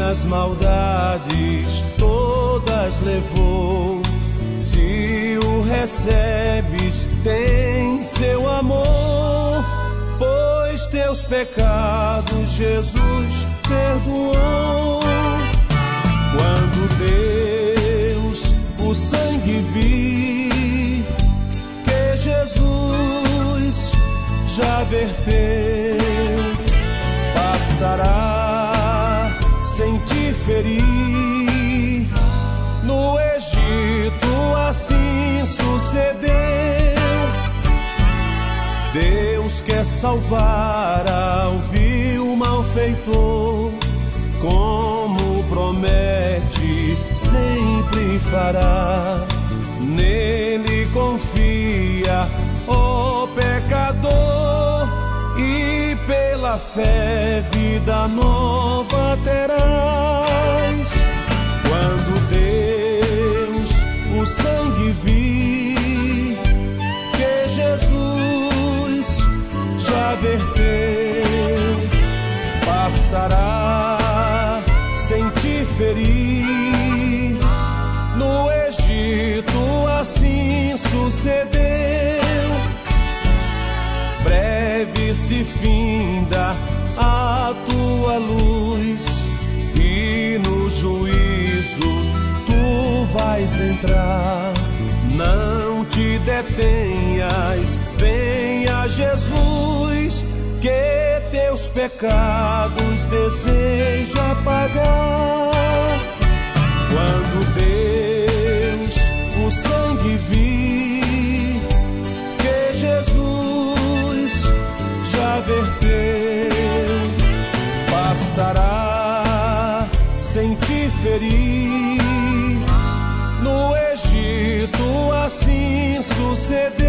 minhas maldades todas levou. Se o recebes, tem seu amor, pois teus pecados Jesus perdoou. Quando Deus o sangue vir, que Jesus já verteu, passará sem te ferir. No Egito assim sucedeu. Deus quer salvar ao vil malfeitor, como promete, sempre fará. Nele confia, ó pecador, e pela fé vida nova terás. Quando Deus o sangue vir, que Jesus já verteu, passará sem te ferir. No Egito assim sucedeu. Breve se finda a tua luz, e no juízo tu vais entrar. Não te detenhas, venha Jesus, que teus pecados deseja pagar. Quando Deus o sangue vir, que Jesus já verteu, passará sem te ferir. No Egito assim sucedeu.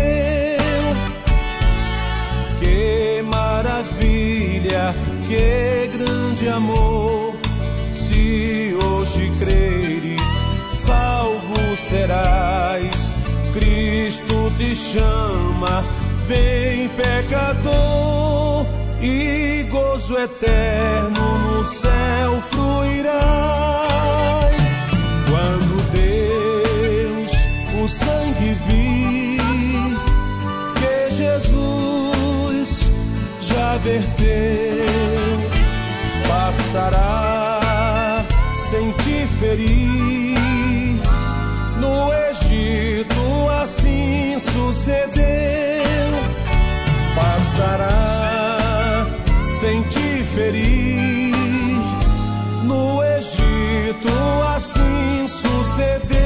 Que maravilha, que grande amor, se hoje creres, salvo serás. Cristo te chama, vem pecador, e gozo eterno no céu fruirás. Quando Deus o sangue vir, que Jesus já verteu, passará sem te ferir. No Egito assim sucedeu. Passará sem te ferir. No Egito assim sucedeu.